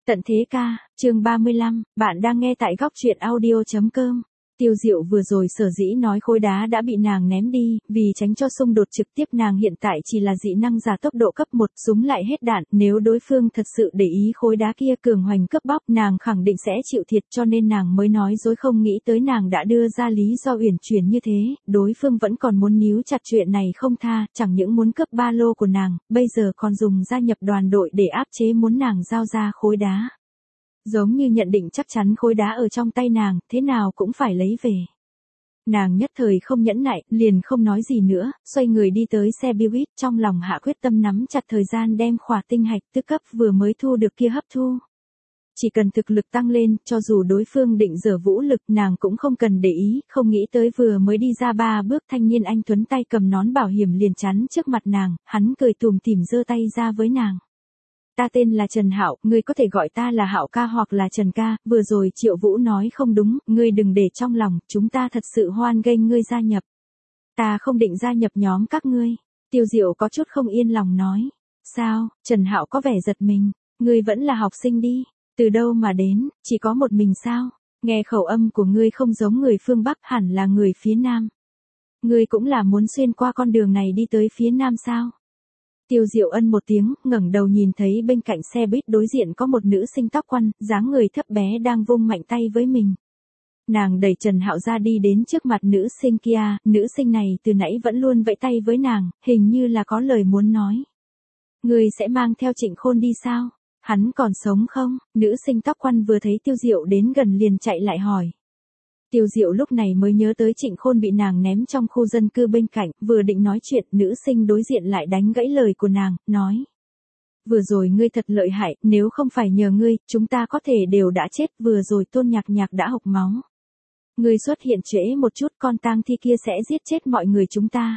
Tận thế ca, chương 35, bạn đang nghe tại góc truyện audio.com. Tiêu Diệu vừa rồi sở dĩ nói khối đá đã bị nàng ném đi, vì tránh cho xung đột trực tiếp. Nàng hiện tại chỉ là dị năng giả tốc độ cấp 1, súng lại hết đạn, nếu đối phương thật sự để ý khối đá kia cường hoành cướp bóc, nàng khẳng định sẽ chịu thiệt, cho nên nàng mới nói dối, không nghĩ tới nàng đã đưa ra lý do uyển chuyển như thế, đối phương vẫn còn muốn níu chặt chuyện này không tha, chẳng những muốn cướp ba lô của nàng, bây giờ còn dùng gia nhập đoàn đội để áp chế muốn nàng giao ra khối đá. Giống như nhận định chắc chắn khối đá ở trong tay nàng, thế nào cũng phải lấy về. Nàng nhất thời không nhẫn nại, liền không nói gì nữa, xoay người đi tới xe buýt, trong lòng hạ quyết tâm nắm chặt thời gian đem khỏa tinh hạch tứ cấp vừa mới thu được kia hấp thu. Chỉ cần thực lực tăng lên, cho dù đối phương định giở vũ lực, nàng cũng không cần để ý, không nghĩ tới vừa mới đi ra 3 bước, thanh niên anh tuấn tay cầm nón bảo hiểm liền chắn trước mặt nàng, hắn cười tủm tỉm giơ tay ra với nàng. Ta tên là Trần Hạo, ngươi có thể gọi ta là Hạo ca hoặc là Trần ca, vừa rồi Triệu Vũ nói không đúng, ngươi đừng để trong lòng, chúng ta thật sự hoan nghênh ngươi gia nhập. Ta không định gia nhập nhóm các ngươi. Tiêu Diệu có chút không yên lòng nói. Sao? Trần Hạo có vẻ giật mình, ngươi vẫn là học sinh đi, từ đâu mà đến, chỉ có một mình sao? Nghe khẩu âm của ngươi không giống người phương Bắc, hẳn là người phía Nam. Ngươi cũng là muốn xuyên qua con đường này đi tới phía Nam sao? Tiêu Diệu ân một tiếng, ngẩng đầu nhìn thấy bên cạnh xe buýt đối diện có một nữ sinh tóc quăn, dáng người thấp bé đang vung mạnh tay với mình. Nàng đẩy Trần Hạo ra đi đến trước mặt nữ sinh kia, nữ sinh này từ nãy vẫn luôn vẫy tay với nàng, hình như là có lời muốn nói. Người sẽ mang theo Trịnh Khôn đi sao? Hắn còn sống không? Nữ sinh tóc quăn vừa thấy Tiêu Diệu đến gần liền chạy lại hỏi. Tiêu Diệu lúc này mới nhớ tới Trịnh Khôn bị nàng ném trong khu dân cư bên cạnh, vừa định nói chuyện, nữ sinh đối diện lại đánh gãy lời của nàng, nói. Vừa rồi ngươi thật lợi hại, nếu không phải nhờ ngươi, chúng ta có thể đều đã chết, vừa rồi Tôn Nhạc Nhạc đã hộc máu. Ngươi xuất hiện trễ một chút, con tang thi kia sẽ giết chết mọi người chúng ta.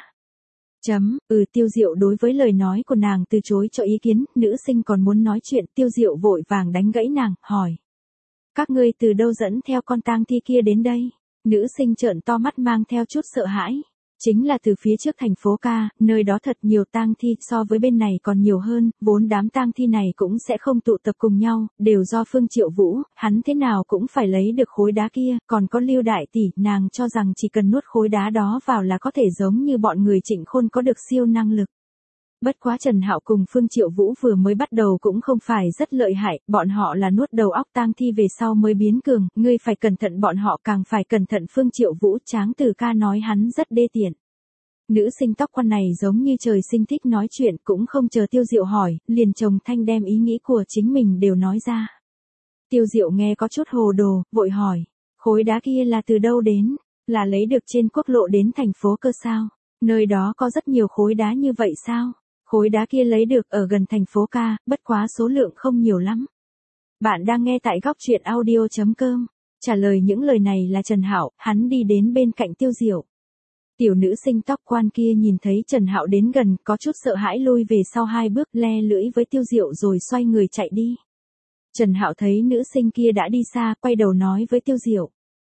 Tiêu Diệu đối với lời nói của nàng từ chối cho ý kiến, nữ sinh còn muốn nói chuyện, Tiêu Diệu vội vàng đánh gãy nàng, hỏi. Các ngươi từ đâu dẫn theo con tang thi kia đến đây? Nữ sinh trợn to mắt mang theo chút sợ hãi. Chính là từ phía trước thành phố ca, nơi đó thật nhiều tang thi, so với bên này còn nhiều hơn, vốn đám tang thi này cũng sẽ không tụ tập cùng nhau, đều do Phương Triệu Vũ, hắn thế nào cũng phải lấy được khối đá kia, còn có Lưu đại tỷ, nàng cho rằng chỉ cần nuốt khối đá đó vào là có thể giống như bọn người Trịnh Khôn có được siêu năng lực. Bất quá Trần Hạo cùng Phương Triệu Vũ vừa mới bắt đầu cũng không phải rất lợi hại, bọn họ là nuốt đầu óc tang thi về sau mới biến cường, ngươi phải cẩn thận, bọn họ càng phải cẩn thận. Phương Triệu Vũ Tráng Từ ca nói hắn rất đê tiện. Nữ sinh tóc quăn này giống như trời sinh thích nói chuyện, cũng không chờ Tiêu Diệu hỏi, liền chồng thanh đem ý nghĩ của chính mình đều nói ra. Tiêu Diệu nghe có chút hồ đồ, vội hỏi, khối đá kia là từ đâu đến, là lấy được trên quốc lộ đến thành phố cơ sao, nơi đó có rất nhiều khối đá như vậy sao? Khối đá kia lấy được ở gần thành phố ca, bất quá số lượng không nhiều lắm. Bạn đang nghe tại góc truyện audio.com. Trả lời những lời này là Trần Hạo, hắn đi đến bên cạnh Tiêu Diệu. Tiểu nữ sinh tóc quan kia nhìn thấy Trần Hạo đến gần, có chút sợ hãi lui về sau 2 bước, le lưỡi với Tiêu Diệu rồi xoay người chạy đi. Trần Hạo thấy nữ sinh kia đã đi xa, quay đầu nói với Tiêu Diệu.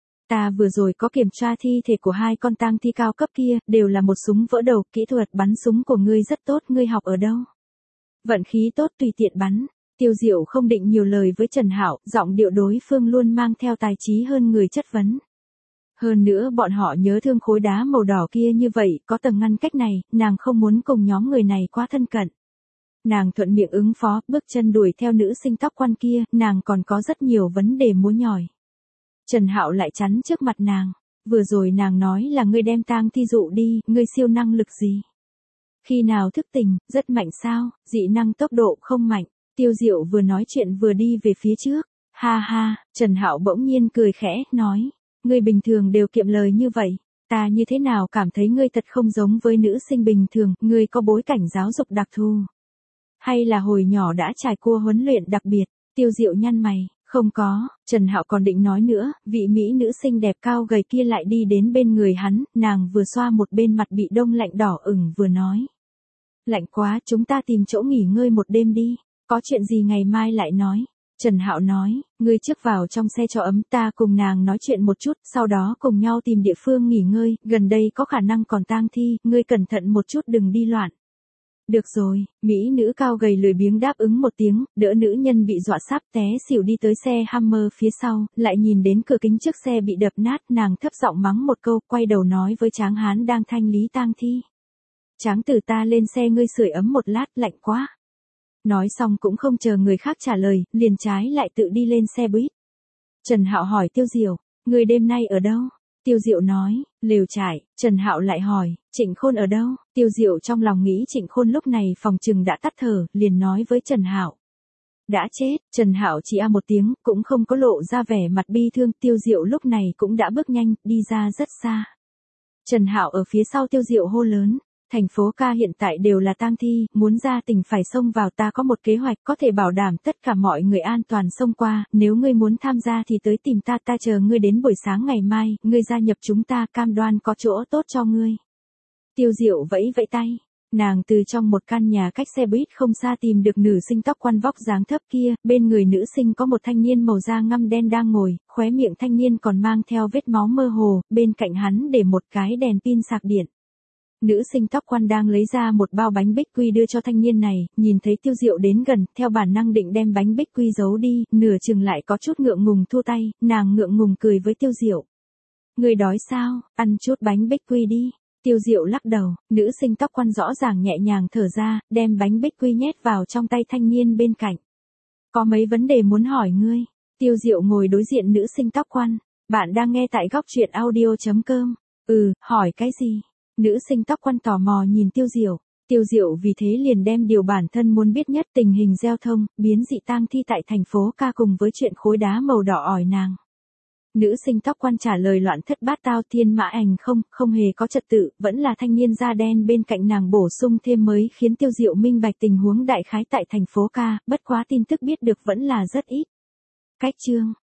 Ta vừa rồi có kiểm tra thi thể của 2 con tang thi cao cấp kia, đều là một súng vỡ đầu, kỹ thuật bắn súng của ngươi rất tốt, ngươi học ở đâu? Vận khí tốt tùy tiện bắn. Tiêu Diệu không định nhiều lời với Trần Hạo, giọng điệu đối phương luôn mang theo tài trí hơn người chất vấn. Hơn nữa bọn họ nhớ thương khối đá màu đỏ kia như vậy, có tầng ngăn cách này, nàng không muốn cùng nhóm người này quá thân cận. Nàng thuận miệng ứng phó, bước chân đuổi theo nữ sinh tóc quăn kia, nàng còn có rất nhiều vấn đề muốn nhỏi. Trần Hạo lại chắn trước mặt nàng, vừa rồi nàng nói là ngươi đem tang thi dụ đi, ngươi siêu năng lực gì? Khi nào thức tỉnh, rất mạnh sao, dị năng tốc độ không mạnh. Tiêu Diệu vừa nói chuyện vừa đi về phía trước, ha ha, Trần Hạo bỗng nhiên cười khẽ, nói, ngươi bình thường đều kiệm lời như vậy, ta như thế nào cảm thấy ngươi thật không giống với nữ sinh bình thường, ngươi có bối cảnh giáo dục đặc thù. Hay là hồi nhỏ đã trải qua huấn luyện đặc biệt, Tiêu Diệu nhăn mày. Không có, Trần Hạo còn định nói nữa, vị mỹ nữ xinh đẹp cao gầy kia lại đi đến bên người hắn, nàng vừa xoa một bên mặt bị đông lạnh đỏ ửng vừa nói. Lạnh quá, chúng ta tìm chỗ nghỉ ngơi một đêm đi, có chuyện gì ngày mai lại nói. Trần Hạo nói, ngươi trước vào trong xe cho ấm, ta cùng nàng nói chuyện một chút, sau đó cùng nhau tìm địa phương nghỉ ngơi, gần đây có khả năng còn tang thi, ngươi cẩn thận một chút đừng đi loạn. Được rồi, mỹ nữ cao gầy lười biếng đáp ứng một tiếng, đỡ nữ nhân bị dọa sắp té xỉu đi tới xe Hummer phía sau, lại nhìn đến cửa kính trước xe bị đập nát, nàng thấp giọng mắng một câu, quay đầu nói với tráng hán đang thanh lý tang thi. Tráng tử, ta lên xe ngươi sưởi ấm một lát, lạnh quá. Nói xong cũng không chờ người khác trả lời, liền trái lại tự đi lên xe buýt. Trần Hạo hỏi Tiêu Diệu, ngươi đêm nay ở đâu? Tiêu Diệu nói, lều trại. Trần Hạo lại hỏi, Trịnh Khôn ở đâu? Tiêu Diệu trong lòng nghĩ Trịnh Khôn lúc này phòng trừng đã tắt thở, liền nói với Trần Hạo. Đã chết. Trần Hạo chỉ một tiếng, cũng không có lộ ra vẻ mặt bi thương. Tiêu Diệu lúc này cũng đã bước nhanh, đi ra rất xa. Trần Hạo ở phía sau Tiêu Diệu hô lớn. Thành phố ca hiện tại đều là tang thi, muốn ra tỉnh phải xông vào, ta có một kế hoạch có thể bảo đảm tất cả mọi người an toàn xông qua, nếu ngươi muốn tham gia thì tới tìm ta, ta chờ ngươi đến buổi sáng ngày mai, ngươi gia nhập chúng ta, cam đoan có chỗ tốt cho ngươi. Tiêu Diệu vẫy vẫy tay, nàng từ trong một căn nhà cách xe buýt không xa tìm được nữ sinh tóc quăn vóc dáng thấp kia, bên người nữ sinh có một thanh niên màu da ngăm đen đang ngồi, khóe miệng thanh niên còn mang theo vết máu mơ hồ, bên cạnh hắn để một cái đèn pin sạc điện. Nữ sinh tóc quăn đang lấy ra một bao bánh bích quy đưa cho thanh niên này, nhìn thấy Tiêu Diệu đến gần, theo bản năng định đem bánh bích quy giấu đi, nửa chừng lại có chút ngượng ngùng thua tay, nàng ngượng ngùng cười với Tiêu Diệu. Người đói sao, ăn chút bánh bích quy đi. Tiêu Diệu lắc đầu, nữ sinh tóc quăn rõ ràng nhẹ nhàng thở ra, đem bánh bích quy nhét vào trong tay thanh niên bên cạnh. Có mấy vấn đề muốn hỏi ngươi. Tiêu Diệu ngồi đối diện nữ sinh tóc quăn. Bạn đang nghe tại góc truyện audio.com. Hỏi cái gì? Nữ sinh tóc quăn tò mò nhìn Tiêu Diệu. Tiêu Diệu vì thế liền đem điều bản thân muốn biết nhất, tình hình giao thông, biến dị tang thi tại thành phố ca cùng với chuyện khối đá màu đỏ ỏi nàng. Nữ sinh tóc quăn trả lời loạn thất bát tao, thiên mã ảnh không hề có trật tự, vẫn là thanh niên da đen bên cạnh nàng bổ sung thêm mới khiến Tiêu Diệu minh bạch tình huống đại khái tại thành phố ca, bất quá tin tức biết được vẫn là rất ít. Cách chương